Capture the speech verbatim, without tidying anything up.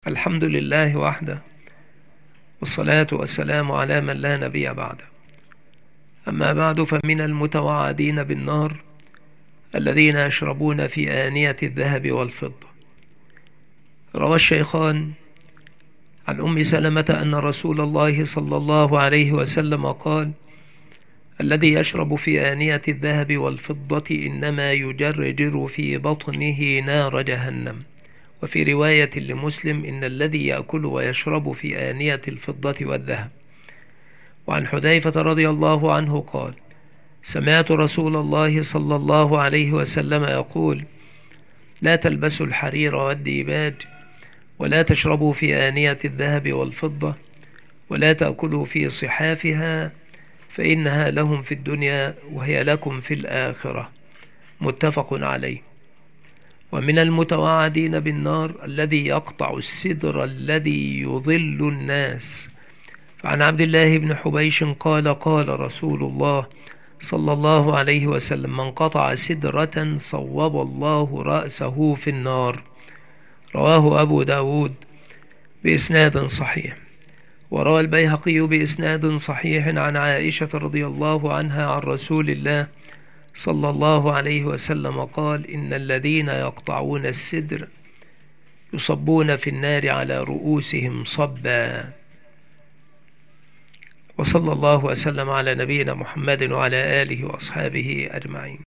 الحمد لله وحده، والصلاة والسلام على من لا نبي بعده. أما بعد، فمن المتوعدين بالنار الذين يشربون في آنية الذهب والفضة. روى الشيخان عن أم سلمة أن رسول الله صلى الله عليه وسلم قال: الذي يشرب في آنية الذهب والفضة إنما يجرجر في بطنه نار جهنم. وفي رواية لمسلم: إن الذي يأكل ويشرب في آنية الفضة والذهب. وعن حذيفة رضي الله عنه قال: سمعت رسول الله صلى الله عليه وسلم يقول: لا تلبسوا الحرير والديباج، ولا تشربوا في آنية الذهب والفضة، ولا تأكلوا في صحافها، فإنها لهم في الدنيا وهي لكم في الآخرة. متفق عليه. ومن المتوعدين بالنار الذي يقطع السدر الذي يضل الناس. فعن عبد الله بن حبيش قال: قال رسول الله صلى الله عليه وسلم: من قطع سدرة صوب الله رأسه في النار. رواه أبو داود بإسناد صحيح. وروى البيهقي بإسناد صحيح عن عائشة رضي الله عنها عن رسول الله صلى الله عليه وسلم قال: إن الذين يقطعون السدر يصبون في النار على رؤوسهم صبا. وصلى الله وسلم على نبينا محمد وعلى آله وأصحابه أجمعين.